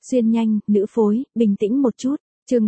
Xuyên nhanh, nữ phối, bình tĩnh một chút. Chương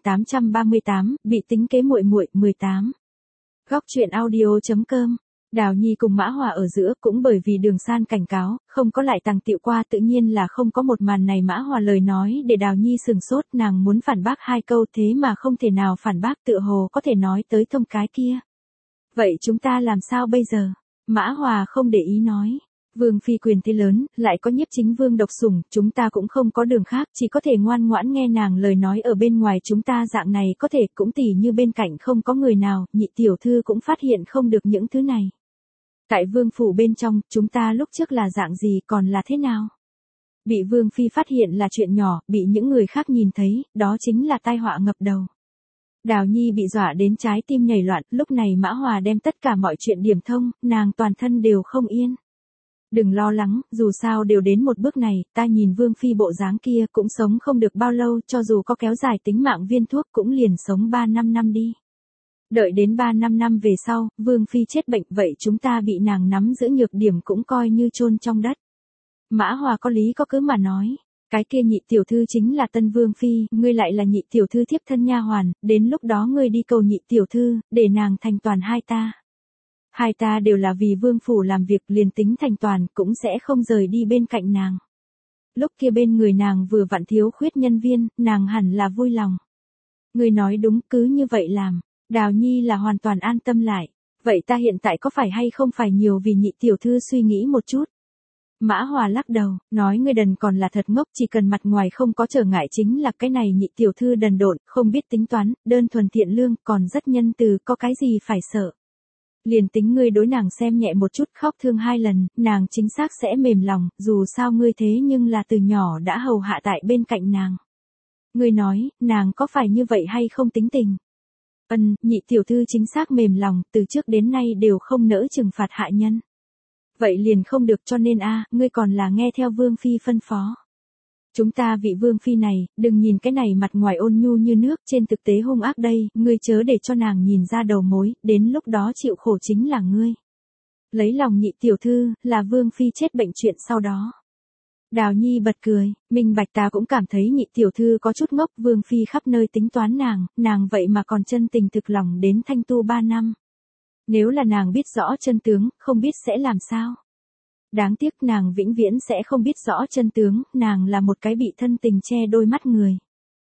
4838, bị tính kế muội muội 18. Góc truyện audio.com. Đào Nhi cùng Mã Hòa ở giữa cũng bởi vì Đường San cảnh cáo, không có lại tàng tiệu qua, tự nhiên là không có một màn này. Mã Hòa lời nói để Đào Nhi sừng sốt, nàng muốn phản bác hai câu thế mà không thể nào phản bác, tựa hồ có thể nói tới thông cái kia. Vậy chúng ta làm sao bây giờ? Mã Hòa không để ý nói. Vương phi quyền thế lớn, lại có nhiếp chính vương độc sủng, chúng ta cũng không có đường khác, chỉ có thể ngoan ngoãn nghe nàng lời nói. Ở bên ngoài chúng ta dạng này có thể, cũng tỉ như bên cạnh không có người nào, nhị tiểu thư cũng phát hiện không được những thứ này. Tại vương phủ bên trong, chúng ta lúc trước là dạng gì, còn là thế nào? Bị vương phi phát hiện là chuyện nhỏ, bị những người khác nhìn thấy, đó chính là tai họa ngập đầu. Đào Nhi bị dọa đến trái tim nhảy loạn, lúc này Mã Hòa đem tất cả mọi chuyện điểm thông, nàng toàn thân đều không yên. Đừng lo lắng, dù sao đều đến một bước này, ta nhìn vương phi bộ dáng kia cũng sống không được bao lâu, cho dù có kéo dài tính mạng viên thuốc cũng liền sống 3-5 năm đi. Đợi đến 3-5 năm về sau, vương phi chết bệnh, vậy chúng ta bị nàng nắm giữ nhược điểm cũng coi như chôn trong đất. Mã Hòa có lý có cớ mà nói. Cái kia nhị tiểu thư chính là tân vương phi, ngươi lại là nhị tiểu thư thiếp thân nha hoàn, đến lúc đó ngươi đi cầu nhị tiểu thư, để nàng thành toàn hai ta. Hai ta đều là vì vương phủ làm việc, liền tính thành toàn cũng sẽ không rời đi bên cạnh nàng. Lúc kia bên người nàng vừa vặn thiếu khuyết nhân viên, nàng hẳn là vui lòng. Ngươi nói đúng, cứ như vậy làm. Đào Nhi là hoàn toàn an tâm lại. Vậy ta hiện tại có phải hay không phải nhiều vì nhị tiểu thư suy nghĩ một chút? Mã Hòa lắc đầu, nói ngươi đần còn là thật ngốc, chỉ cần mặt ngoài không có trở ngại chính là cái này nhị tiểu thư đần độn, không biết tính toán, đơn thuần thiện lương, còn rất nhân từ, có cái gì phải sợ. Liền tính ngươi đối nàng xem nhẹ một chút, khóc thương 2 lần, nàng chính xác sẽ mềm lòng, dù sao ngươi thế nhưng là từ nhỏ đã hầu hạ tại bên cạnh nàng. Ngươi nói, nàng có phải như vậy hay không tính tình? Nhị tiểu thư chính xác mềm lòng, từ trước đến nay đều không nỡ trừng phạt hạ nhân. Vậy liền không được, cho nên ngươi còn là nghe theo vương phi phân phó. Chúng ta vị vương phi này, đừng nhìn cái này mặt ngoài ôn nhu như nước, trên thực tế hung ác đây, ngươi chớ để cho nàng nhìn ra đầu mối, đến lúc đó chịu khổ chính là ngươi. Lấy lòng nhị tiểu thư, là vương phi chết bệnh chuyện sau đó. Đào Nhi bật cười, minh bạch, ta cũng cảm thấy nhị tiểu thư có chút ngốc, vương phi khắp nơi tính toán nàng vậy mà còn chân tình thực lòng đến thanh tu 3 năm. Nếu là nàng biết rõ chân tướng, không biết sẽ làm sao. Đáng tiếc nàng vĩnh viễn sẽ không biết rõ chân tướng, nàng là một cái bị thân tình che đôi mắt người.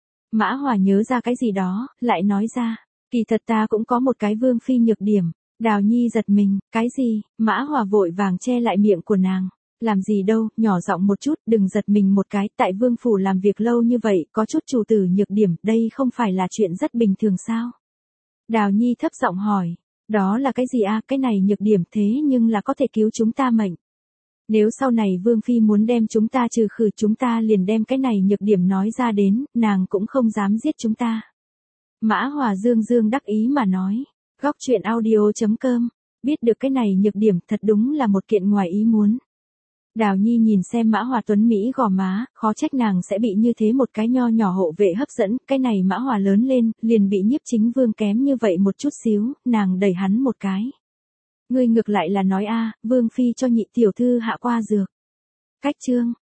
Mã Hòa nhớ ra cái gì đó, lại nói ra, kỳ thật ta cũng có một cái vương phi nhược điểm. Đào Nhi giật mình, cái gì? Mã Hòa vội vàng che lại miệng của nàng. Làm gì đâu, nhỏ giọng một chút, đừng giật mình một cái, tại vương phủ làm việc lâu như vậy, có chút chủ tử nhược điểm, đây không phải là chuyện rất bình thường sao? Đào Nhi thấp giọng hỏi, đó là cái gì cái này nhược điểm thế nhưng là có thể cứu chúng ta mệnh. Nếu sau này vương phi muốn đem chúng ta trừ khử, chúng ta liền đem cái này nhược điểm nói ra đến, nàng cũng không dám giết chúng ta. Mã Hòa dương đắc ý mà nói, góc truyện audio.com, biết được cái này nhược điểm thật đúng là một kiện ngoài ý muốn. Đào Nhi nhìn xem Mã Hòa tuấn Mỹ gò má, khó trách nàng sẽ bị như thế một cái nho nhỏ hộ vệ hấp dẫn, cái này Mã Hòa lớn lên, liền bị nhiếp chính vương kém như vậy một chút xíu, nàng đẩy hắn một cái. Ngươi ngược lại là nói vương phi cho nhị tiểu thư hạ qua dược. Cách chương.